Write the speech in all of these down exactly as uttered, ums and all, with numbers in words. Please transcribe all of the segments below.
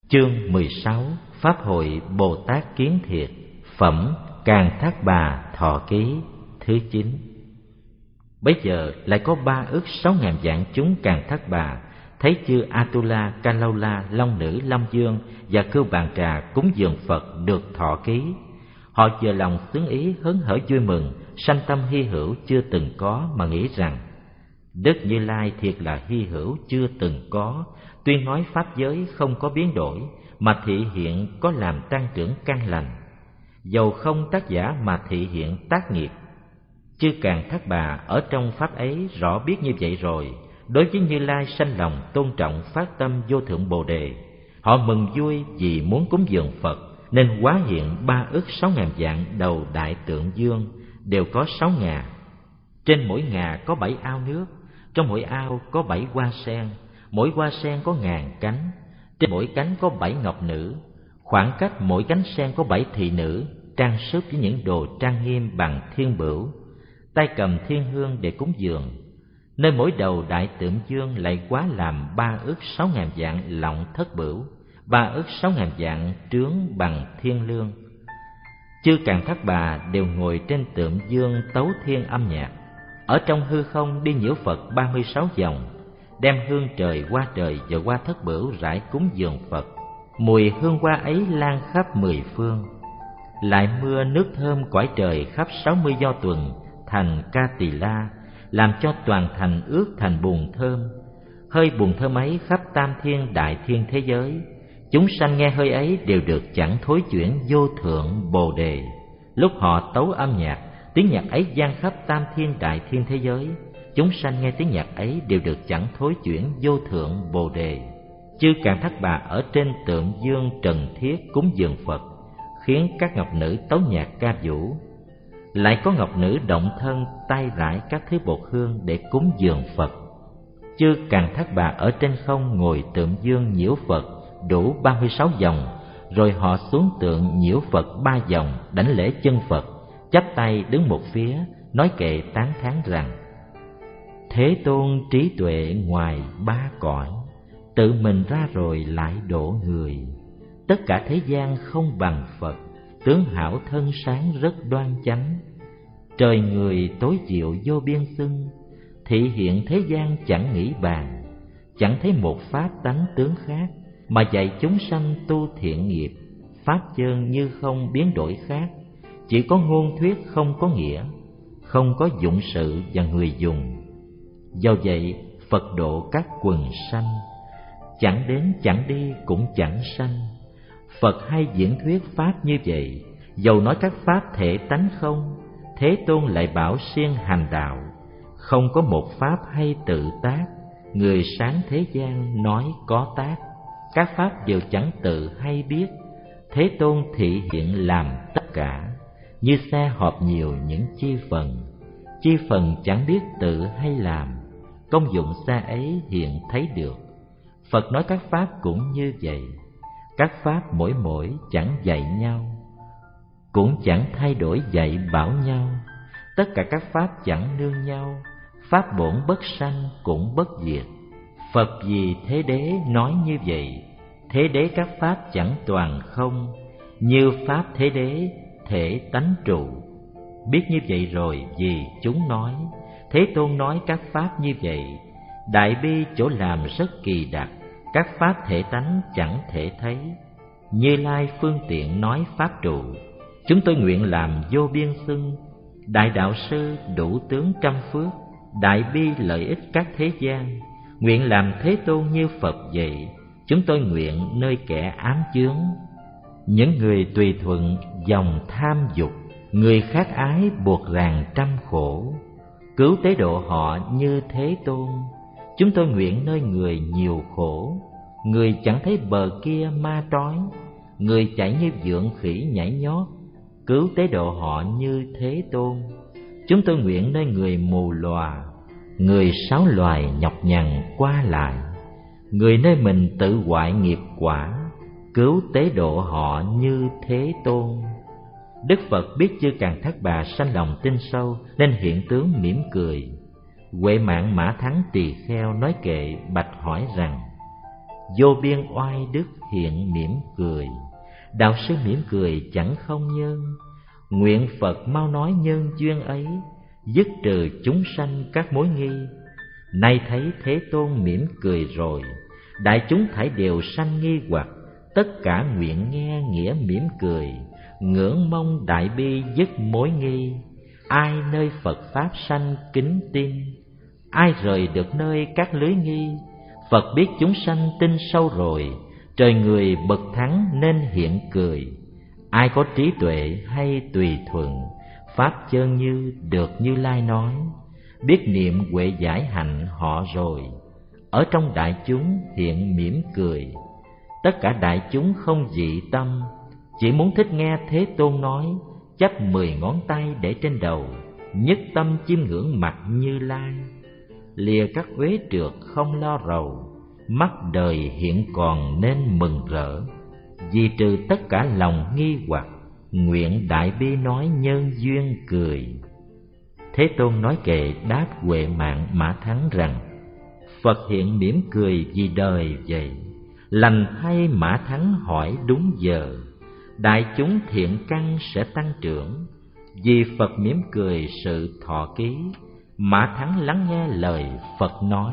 Chương mười sáu. Pháp hội Bồ Tát Kiến Thiệt. Phẩm Càn Thác Bà Thọ Ký thứ chín. Bấy giờ lại có ba ức sáu ngàn vạn chúng Càn Thác Bà thấy chư Atula, Kalaula, Long Nữ, Long Dương và Cưu Bàn Trà cúng dường Phật được thọ ký. Họ vừa lòng xứng ý, hớn hở vui mừng, sanh tâm hy hữu chưa từng có, mà nghĩ rằng Đức Như Lai thiệt là hy hữu chưa từng có, tuyên nói pháp giới không có biến đổi, mà thị hiện có làm tăng trưởng căn lành. Dầu không tác giả mà thị hiện tác nghiệp. Chư Càn Thác Bà ở trong pháp ấy rõ biết như vậy rồi, đối với Như Lai sanh lòng tôn trọng, phát tâm vô thượng Bồ Đề. Họ mừng vui vì muốn cúng dường Phật, nên hóa hiện ba ức sáu ngàn vạn đầu đại tượng dương, đều có sáu ngà. Trên mỗi ngà có bảy ao nước, trong mỗi ao có bảy hoa sen, mỗi hoa sen có ngàn cánh, trên mỗi cánh có bảy ngọc nữ. Khoảng cách mỗi cánh sen có bảy thị nữ, trang sức với những đồ trang nghiêm bằng thiên bửu, tay cầm thiên hương để cúng dường. Nơi mỗi đầu đại tượng dương lại quá làm ba ức sáu ngàn vạn lọng thất bửu, ba ức sáu ngàn vạn trướng bằng thiên lương. Chư Càn Thác Bà đều ngồi trên tượng dương tấu thiên âm nhạc, ở trong hư không đi nhiễu Phật ba mươi sáu vòng, đem hương trời, hoa trời và hoa thất bửu rải cúng dường Phật. Mùi hương hoa ấy lan khắp mười phương. Lại mưa nước thơm cõi trời khắp sáu mươi do tuần thành Ca Tỳ La, làm cho toàn thành ướt thành bùn thơm. Hơi bùn thơm ấy khắp tam thiên đại thiên thế giới, chúng sanh nghe hơi ấy đều được chẳng thối chuyển vô thượng Bồ Đề. Lúc họ tấu âm nhạc, tiếng nhạc ấy vang khắp tam thiên đại thiên thế giới, chúng sanh nghe tiếng nhạc ấy đều được chẳng thối chuyển vô thượng Bồ Đề. Chư Càn Thác Bà ở trên tượng dương trần thiết cúng dường Phật, khiến các ngọc nữ tấu nhạc ca vũ. Lại có ngọc nữ động thân tay rải các thứ bột hương để cúng dường Phật. Chư Càn Thác Bà ở trên không ngồi tượng dương nhiễu Phật đủ ba mươi sáu vòng, rồi họ xuống tượng nhiễu Phật ba vòng, đảnh lễ chân Phật, chắp tay đứng một phía, nói kệ tán thán rằng: Thế Tôn trí tuệ ngoài ba cõi, tự mình ra rồi lại độ người. Tất cả thế gian không bằng Phật, tướng hảo thân sáng rất đoan chánh. Trời người tối diệu vô biên xưng, thị hiện thế gian chẳng nghĩ bàn. Chẳng thấy một pháp tánh tướng khác, mà dạy chúng sanh tu thiện nghiệp. Pháp chơn như không biến đổi khác, chỉ có ngôn thuyết không có nghĩa, không có dụng sự và người dùng. Do vậy Phật độ các quần sanh, chẳng đến chẳng đi cũng chẳng sanh. Phật hay diễn thuyết pháp như vậy, dầu nói các pháp thể tánh không, Thế Tôn lại bảo siêng hành đạo. Không có một pháp hay tự tác, người sáng thế gian nói có tác. Các pháp đều chẳng tự hay biết, Thế Tôn thị hiện làm tất cả. Như xe họp nhiều những chi phần, chi phần chẳng biết tự hay làm, công dụng xe ấy hiện thấy được. Phật nói các pháp cũng như vậy, các pháp mỗi mỗi chẳng dạy nhau, cũng chẳng thay đổi dạy bảo nhau. Tất cả các pháp chẳng nương nhau, pháp bổn bất sanh cũng bất diệt. Phật vì Thế Đế nói như vậy, Thế Đế các pháp chẳng toàn không, như pháp Thế Đế thể tánh trụ. Biết như vậy rồi vì chúng nói, Thế Tôn nói các pháp như vậy. Đại bi chỗ làm rất kỳ đặc, các pháp thể tánh chẳng thể thấy. Như Lai phương tiện nói pháp trụ, chúng tôi nguyện làm vô biên xưng. Đại đạo sư đủ tướng trăm phước, đại bi lợi ích các thế gian. Nguyện làm Thế Tôn như Phật vậy, chúng tôi nguyện nơi kẻ ám chướng. Những người tùy thuận dòng tham dục, người khác ái buộc ràng trăm khổ. Cứu tế độ họ như Thế Tôn, chúng tôi nguyện nơi người nhiều khổ. Người chẳng thấy bờ kia ma trói, người chạy như vượn khỉ nhảy nhót. Cứu tế độ họ như Thế Tôn, chúng tôi nguyện nơi người mù lòa, người sáu loài nhọc nhằn qua lại. Người nơi mình tự hoại nghiệp quả, cứu tế độ họ như Thế Tôn. Đức Phật biết chư Càn Thác Bà sanh lòng tin sâu, nên hiện tướng mỉm cười. Huệ Mạng Mã Thắng tỳ kheo nói kệ bạch hỏi rằng: vô biên oai đức hiện mỉm cười. Đạo sư mỉm cười chẳng không nhân, nguyện Phật mau nói nhân duyên ấy, dứt trừ chúng sanh các mối nghi. Nay thấy Thế Tôn mỉm cười rồi, đại chúng thảy đều sanh nghi hoặc, tất cả nguyện nghe nghĩa mỉm cười, ngưỡng mong đại bi dứt mối nghi. Ai nơi Phật Pháp sanh kính tin, ai rời được nơi các lưới nghi. Phật biết chúng sanh tin sâu rồi, trời người bậc thắng nên hiện cười. Ai có trí tuệ hay tùy thuận, Pháp chân như được Như Lai nói. Biết niệm huệ giải hạnh họ rồi, ở trong đại chúng hiện mỉm cười. Tất cả đại chúng không dị tâm, chỉ muốn thích nghe Thế Tôn nói, chắp mười ngón tay để trên đầu, nhất tâm chiêm ngưỡng mặt Như Lai. Lìa các uế trượt không lo rầu, mắt đời hiện còn nên mừng rỡ. Vì trừ tất cả lòng nghi hoặc, nguyện đại bi nói nhân duyên cười. Thế Tôn nói kệ đáp Huệ Mạng Mã Thắng rằng: Phật hiện mỉm cười vì đời vậy, lành thay Mã Thắng hỏi đúng giờ. Đại chúng thiện căn sẽ tăng trưởng, vì Phật mỉm cười sự thọ ký. Mã Thắng lắng nghe lời Phật nói,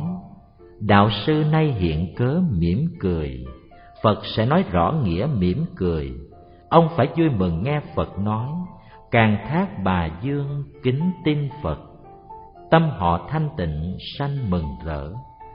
đạo sư nay hiện cớ mỉm cười. Phật sẽ nói rõ nghĩa mỉm cười. Ông phải vui mừng nghe Phật nói, càng thác bà dương kính tin Phật. Tâm họ thanh tịnh sanh mừng rỡ,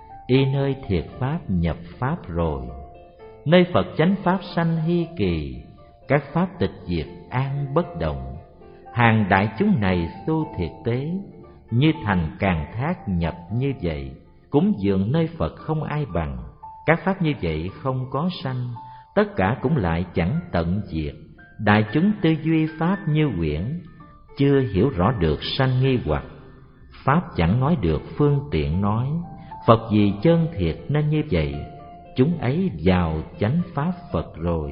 y nơi thiệt pháp nhập pháp rồi. Nơi Phật chánh pháp sanh hy kỳ, các pháp tịch diệt an bất động. Hàng đại chúng này tu thiệt tế, như thành càng thác nhập như vậy. Cúng dường nơi Phật không ai bằng, các pháp như vậy không có sanh, tất cả cũng lại chẳng tận diệt. Đại chúng tư duy pháp như quyển, chưa hiểu rõ được sanh nghi hoặc. Pháp chẳng nói được phương tiện nói, Phật vì chân thiệt nên như vậy. Chúng ấy vào chánh pháp Phật rồi.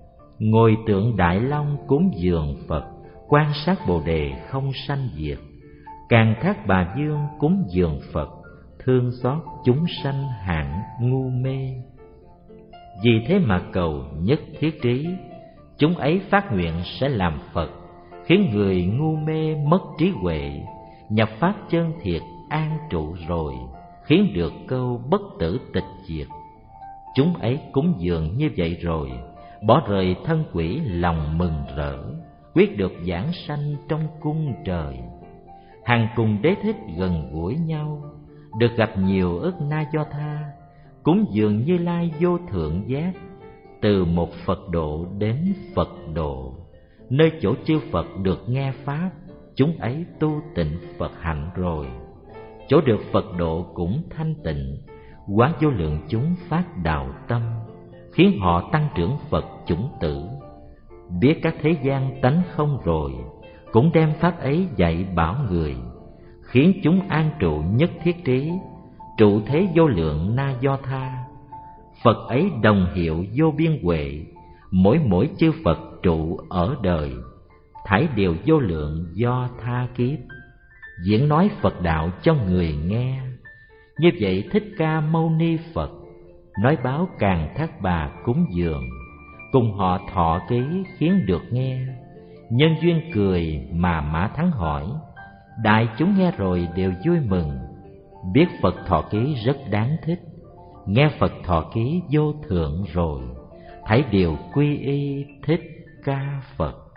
Ngồi tượng Đại Long cúng dường Phật, quan sát Bồ Đề không sanh diệt. Càng Thác Bà Dương cúng dường Phật, thương xót chúng sanh hạng ngu mê. Vì thế mà cầu nhất thiết trí, chúng ấy phát nguyện sẽ làm Phật, khiến người ngu mê mất trí huệ, nhập pháp chân thiệt an trụ rồi, khiến được câu bất tử tịch diệt. Chúng ấy cúng dường như vậy rồi, bỏ rời thân quỷ lòng mừng rỡ, quyết được giảng sanh trong cung trời. Hàng cùng Đế Thích gần gũi nhau, được gặp nhiều ức na do tha, cúng dường Như Lai vô thượng giác. Từ một Phật độ đến Phật độ, nơi chỗ chư Phật được nghe pháp, chúng ấy tu tịnh Phật hạnh rồi. Chỗ được Phật độ cũng thanh tịnh, quá vô lượng chúng phát đạo tâm, khiến họ tăng trưởng Phật chủng tử. Biết các thế gian tánh không rồi, cũng đem pháp ấy dạy bảo người, khiến chúng an trụ nhất thiết trí, trụ thế vô lượng na do tha. Phật ấy đồng hiệu vô biên huệ, mỗi mỗi chư Phật trụ ở đời, thảy đều vô lượng do tha kiếp, diễn nói Phật đạo cho người nghe. Như vậy Thích Ca Mâu Ni Phật nói báo Càng Thác Bà cúng dường, cùng họ thọ ký khiến được nghe. Nhân duyên cười mà Mã Thắng hỏi, đại chúng nghe rồi đều vui mừng. Biết Phật thọ ký rất đáng thích, nghe Phật thọ ký vô thượng rồi, thảy đều quy y Thích Ca Phật.